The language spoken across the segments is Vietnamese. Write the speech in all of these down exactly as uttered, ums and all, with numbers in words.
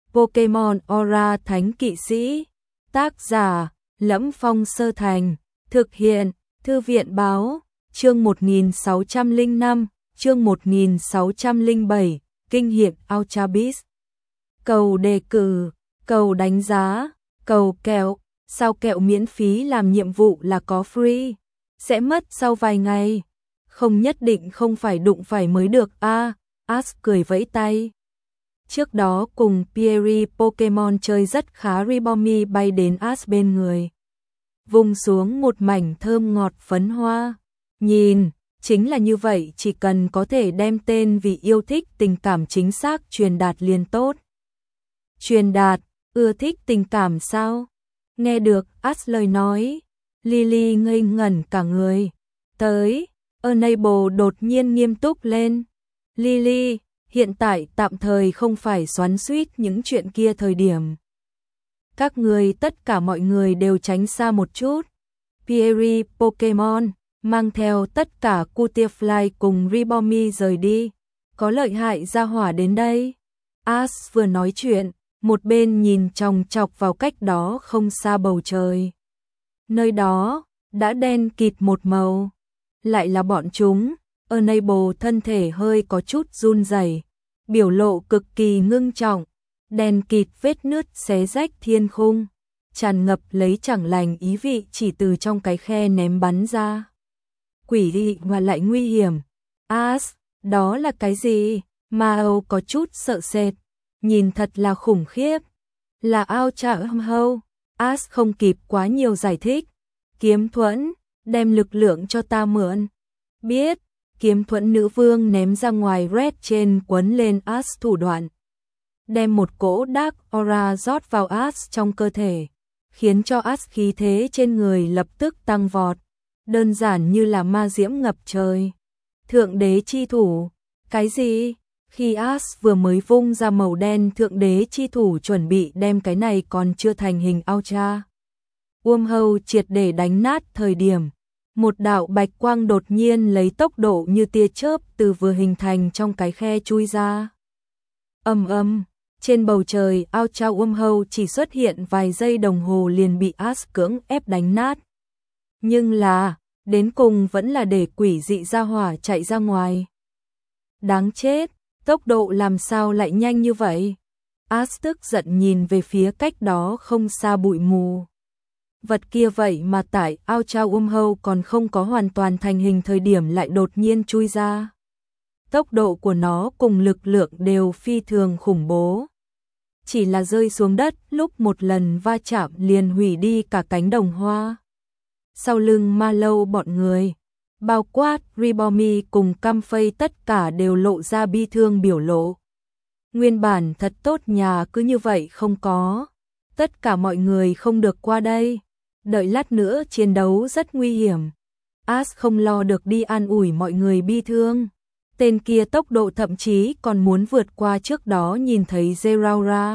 Pokemon Aura Thánh Kỵ Sĩ. Tác giả Lẫm Phong Sơ Thành. Thực hiện Thư viện Báo. Chương một nghìn sáu trăm lẻ năm, chương một nghìn sáu trăm lẻ bảy, Kinh nghiệm Ultra Beast. Cầu đề cử, cầu đánh giá, cầu kẹo. Sao kẹo miễn phí làm nhiệm vụ là có free? Sẽ mất sau vài ngày. Không nhất định không phải đụng phải mới được a. À, Ash cười vẫy tay. Trước đó cùng Pierre Pokemon chơi rất khá, Ribomi bay đến Ash bên người, vung xuống một mảnh thơm ngọt phấn hoa. Nhìn, chính là như vậy, chỉ cần có thể đem tên vì yêu thích tình cảm chính xác truyền đạt liền tốt. Truyền đạt, ưa thích tình cảm sao? Nghe được Ash lời nói, Lily ngây ngẩn cả người. Tới, Enable đột nhiên nghiêm túc lên. Lily, hiện tại tạm thời không phải xoắn xuýt những chuyện kia thời điểm. Các người, tất cả mọi người đều tránh xa một chút. Pierre Pokemon mang theo tất cả Cutiefly cùng Ribomi rời đi. Có lợi hại ra hỏa đến đây. Ash vừa nói chuyện, một bên nhìn chòng chọc vào cách đó không xa bầu trời. Nơi đó đã đen kịt một màu. Lại là bọn chúng. Enable thân thể hơi có chút run rẩy, biểu lộ cực kỳ ngưng trọng. Đen kịt vết nứt xé rách thiên khung, tràn ngập lấy chẳng lành ý vị chỉ từ trong cái khe ném bắn ra. Quỷ dị mà lại nguy hiểm. Ash, đó là cái gì? Mao có chút sợ sệt. Nhìn thật là khủng khiếp. Là Ultra Hâu. Ash không kịp quá nhiều giải thích. Kiếm thuẫn, đem lực lượng cho ta mượn. Biết. Kiếm thuẫn nữ vương ném ra ngoài, red trên quấn lên Ash thủ đoạn, đem một cỗ Dark Aura rót vào Ash trong cơ thể, khiến cho Ash khí thế trên người lập tức tăng vọt, đơn giản như là ma diễm ngập trời. Thượng đế chi thủ, cái gì? Khi Ash vừa mới vung ra màu đen thượng đế chi thủ chuẩn bị đem cái này còn chưa thành hình Ultra Wormhole triệt để đánh nát thời điểm, một đạo bạch quang đột nhiên lấy tốc độ như tia chớp từ vừa hình thành trong cái khe chui ra. Ầm ầm, trên bầu trời Ultra Wormhole chỉ xuất hiện vài giây đồng hồ liền bị Ash cưỡng ép đánh nát. Nhưng là, đến cùng vẫn là để quỷ dị ra hỏa chạy ra ngoài. Đáng chết, tốc độ làm sao lại nhanh như vậy? Ash tức giận nhìn về phía cách đó không xa bụi mù. Vật kia vậy mà tại Ultra Wormhole còn không có hoàn toàn thành hình thời điểm lại đột nhiên chui ra. Tốc độ của nó cùng lực lượng đều phi thường khủng bố. Chỉ là rơi xuống đất lúc một lần va chạm liền hủy đi cả cánh đồng hoa. Sau lưng Ma Lâu bọn người, bao quát Ribomi cùng Comfey, tất cả đều lộ ra bi thương biểu lộ. Nguyên bản thật tốt nhà cứ như vậy không có. Tất cả mọi người không được qua đây. Đợi lát nữa chiến đấu rất nguy hiểm. Ash không lo được đi an ủi mọi người bi thương. Tên kia tốc độ thậm chí còn muốn vượt qua trước đó nhìn thấy Zeraora.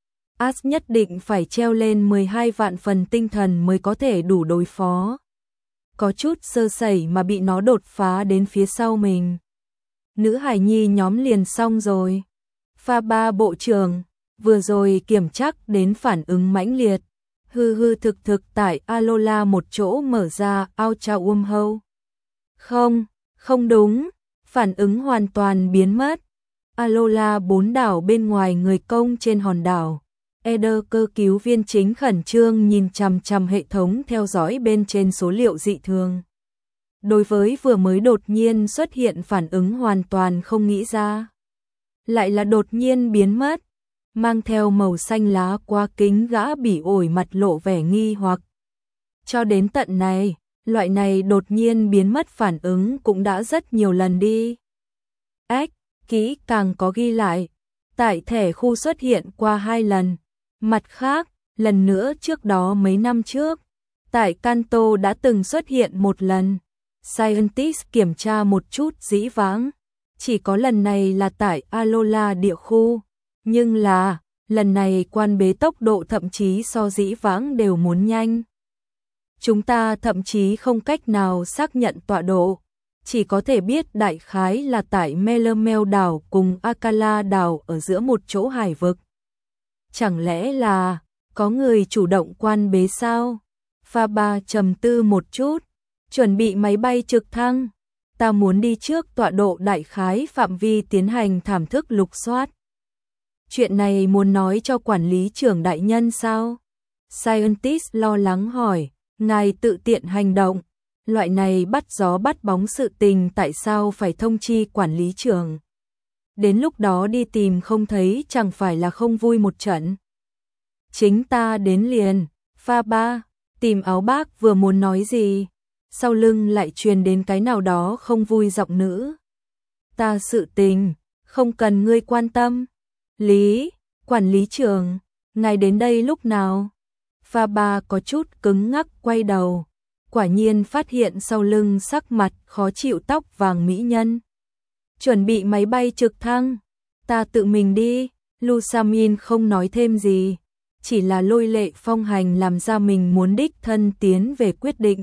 Ash nhất định phải treo lên mười hai vạn phần tinh thần mới có thể đủ đối phó. Có chút sơ sẩy mà bị nó đột phá đến phía sau mình. Nữ hải nhi nhóm liền xong rồi. Pha ba bộ trưởng, vừa rồi kiểm chắc đến phản ứng mãnh liệt. Hư hư thực thực tại Alola một chỗ mở ra Ultra Wormhole. Không, không đúng, phản ứng hoàn toàn biến mất. Alola bốn đảo bên ngoài người công trên hòn đảo. Eder cơ cứu viên chính khẩn trương nhìn chằm chằm hệ thống theo dõi bên trên số liệu dị thường. Đối với vừa mới đột nhiên xuất hiện phản ứng hoàn toàn không nghĩ ra. Lại là đột nhiên biến mất. Mang theo màu xanh lá qua kính gã bỉ ổi mặt lộ vẻ nghi hoặc. Cho đến tận này, loại này đột nhiên biến mất phản ứng cũng đã rất nhiều lần đi. Ếch, kỹ càng có ghi lại. Tại thẻ khu xuất hiện qua hai lần. Mặt khác, lần nữa trước đó mấy năm trước, tại Kanto đã từng xuất hiện một lần. Scientist kiểm tra một chút dĩ vãng. Chỉ có lần này là tại Alola địa khu. Nhưng là, lần này quan bế tốc độ thậm chí so dĩ vãng đều muốn nhanh. Chúng ta thậm chí không cách nào xác nhận tọa độ, chỉ có thể biết đại khái là tại Melemel đảo cùng Akala đảo ở giữa một chỗ hải vực. Chẳng lẽ là có người chủ động quan bế sao? Pha Ba trầm tư một chút, chuẩn bị máy bay trực thăng. Ta muốn đi trước tọa độ đại khái phạm vi tiến hành thảm thức lục soát. Chuyện này muốn nói cho quản lý trưởng đại nhân sao? Scientist lo lắng hỏi, ngài tự tiện hành động. Loại này bắt gió bắt bóng sự tình tại sao phải thông chi quản lý trưởng? Đến lúc đó đi tìm không thấy chẳng phải là không vui một trận. Chính ta đến liền. Pha Ba tìm áo bác vừa muốn nói gì, sau lưng lại truyền đến cái nào đó không vui giọng nữ. Ta sự tình, không cần ngươi quan tâm. Lý, quản lý trưởng, ngài đến đây lúc nào? Pha Ba có chút cứng ngắc quay đầu, quả nhiên phát hiện sau lưng sắc mặt khó chịu tóc vàng mỹ nhân. Chuẩn bị máy bay trực thăng, ta tự mình đi. Lusamin không nói thêm gì, chỉ là lôi lệ phong hành làm ra mình muốn đích thân tiến về quyết định.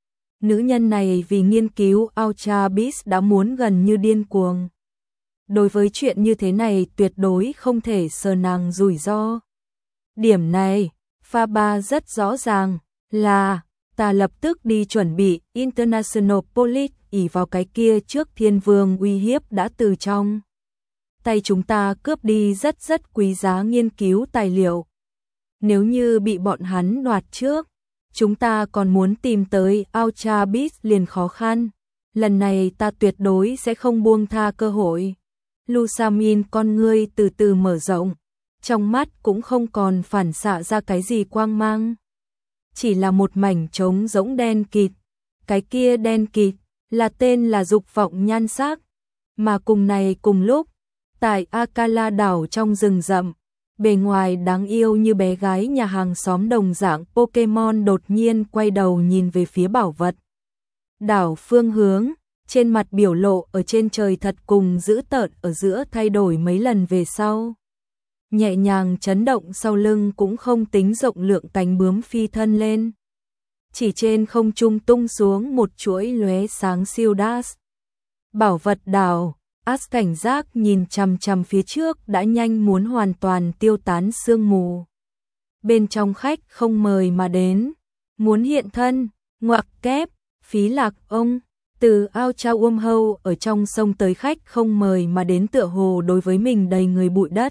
Nữ nhân này vì nghiên cứu Ultra Beast đã muốn gần như điên cuồng. Đối với chuyện như thế này tuyệt đối không thể sờ nàng rủi ro. Điểm này, Pha Ba rất rõ ràng là ta lập tức đi chuẩn bị International Police ỷ vào cái kia trước thiên vương uy hiếp đã từ trong tay chúng ta cướp đi rất rất quý giá nghiên cứu tài liệu. Nếu như bị bọn hắn đoạt trước, chúng ta còn muốn tìm tới Ultra Beast liền khó khăn. Lần này ta tuyệt đối sẽ không buông tha cơ hội. Lusamin con ngươi từ từ mở rộng, trong mắt cũng không còn phản xạ ra cái gì quang mang. Chỉ là một mảnh trống rỗng đen kịt. Cái kia đen kịt là tên là dục vọng nhan sắc. Mà cùng này cùng lúc, tại Akala đảo trong rừng rậm, bề ngoài đáng yêu như bé gái nhà hàng xóm đồng dạng Pokemon đột nhiên quay đầu nhìn về phía bảo vật đảo phương hướng, trên mặt biểu lộ ở trên trời thật cùng dữ tợn ở giữa thay đổi mấy lần về sau. Nhẹ nhàng chấn động sau lưng cũng không tính rộng lượng cánh bướm phi thân lên. Chỉ trên không trung tung xuống một chuỗi lóe sáng siêu đas. Bảo vật đảo, As cảnh giác nhìn chằm chằm phía trước đã nhanh muốn hoàn toàn tiêu tán sương mù. Bên trong khách không mời mà đến, muốn hiện thân, ngoặc kép, phí lạc ông, từ ao trao uôm hâu ở trong sông tới khách không mời mà đến tựa hồ đối với mình đầy người bụi đất.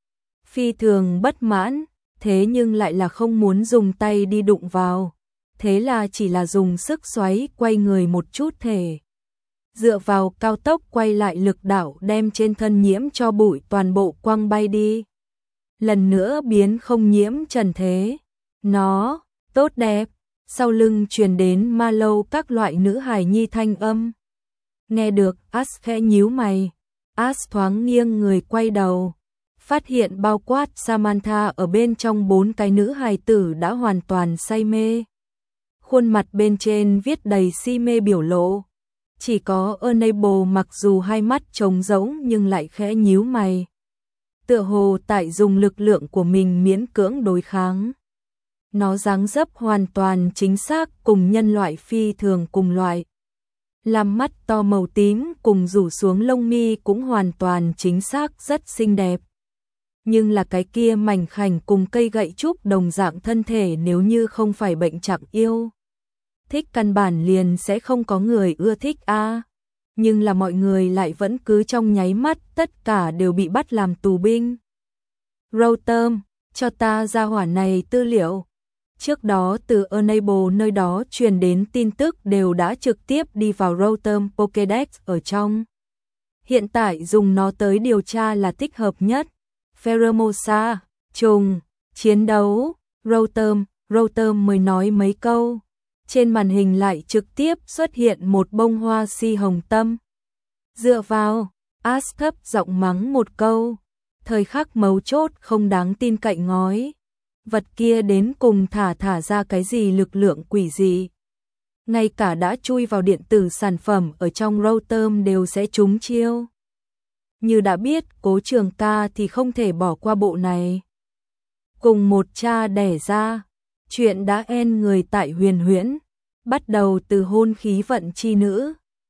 Phi thường bất mãn, thế nhưng lại là không muốn dùng tay đi đụng vào, thế là chỉ là dùng sức xoáy quay người một chút thể. Dựa vào cao tốc quay lại lực đảo đem trên thân nhiễm cho bụi toàn bộ quăng bay đi. Lần nữa biến không nhiễm trần thế. Nó, tốt đẹp, sau lưng truyền đến ma lâu các loại nữ hài nhi thanh âm. Nghe được, As khẽ nhíu mày. As thoáng nghiêng người quay đầu. Phát hiện bao quát Samantha ở bên trong bốn cái nữ hài tử đã hoàn toàn say mê. Khuôn mặt bên trên viết đầy si mê biểu lộ. Chỉ có Enable mặc dù hai mắt trống rỗng nhưng lại khẽ nhíu mày. Tựa hồ tại dùng lực lượng của mình miễn cưỡng đối kháng. Nó dáng dấp hoàn toàn chính xác cùng nhân loại phi thường cùng loại. Làm mắt to màu tím cùng rủ xuống lông mi cũng hoàn toàn chính xác rất xinh đẹp. Nhưng là cái kia mảnh khảnh cùng cây gậy trúc đồng dạng thân thể nếu như không phải bệnh trạng yêu. Thích căn bản liền sẽ không có người ưa thích a. À. Nhưng là mọi người lại vẫn cứ trong nháy mắt tất cả đều bị bắt làm tù binh. Rotom, cho ta ra hỏa này tư liệu. Trước đó từ Enable nơi đó truyền đến tin tức đều đã trực tiếp đi vào Rotom Pokédex ở trong. Hiện tại dùng nó tới điều tra là thích hợp nhất. Pheromosa, trùng, chiến đấu, Rotom, Rotom mới nói mấy câu. Trên màn hình lại trực tiếp xuất hiện một bông hoa si hồng tâm. Dựa vào, As thấp giọng mắng một câu. Thời khắc mấu chốt không đáng tin cậy ngói. Vật kia đến cùng thả thả ra cái gì lực lượng quỷ gì. Ngay cả đã chui vào điện tử sản phẩm ở trong Rotom đều sẽ trúng chiêu. Như đã biết Cố Trường Ca thì không thể bỏ qua bộ này. Cùng một cha đẻ ra, chuyện đã en người tại Huyền Huyễn, bắt đầu từ hôn khí vận chi nữ.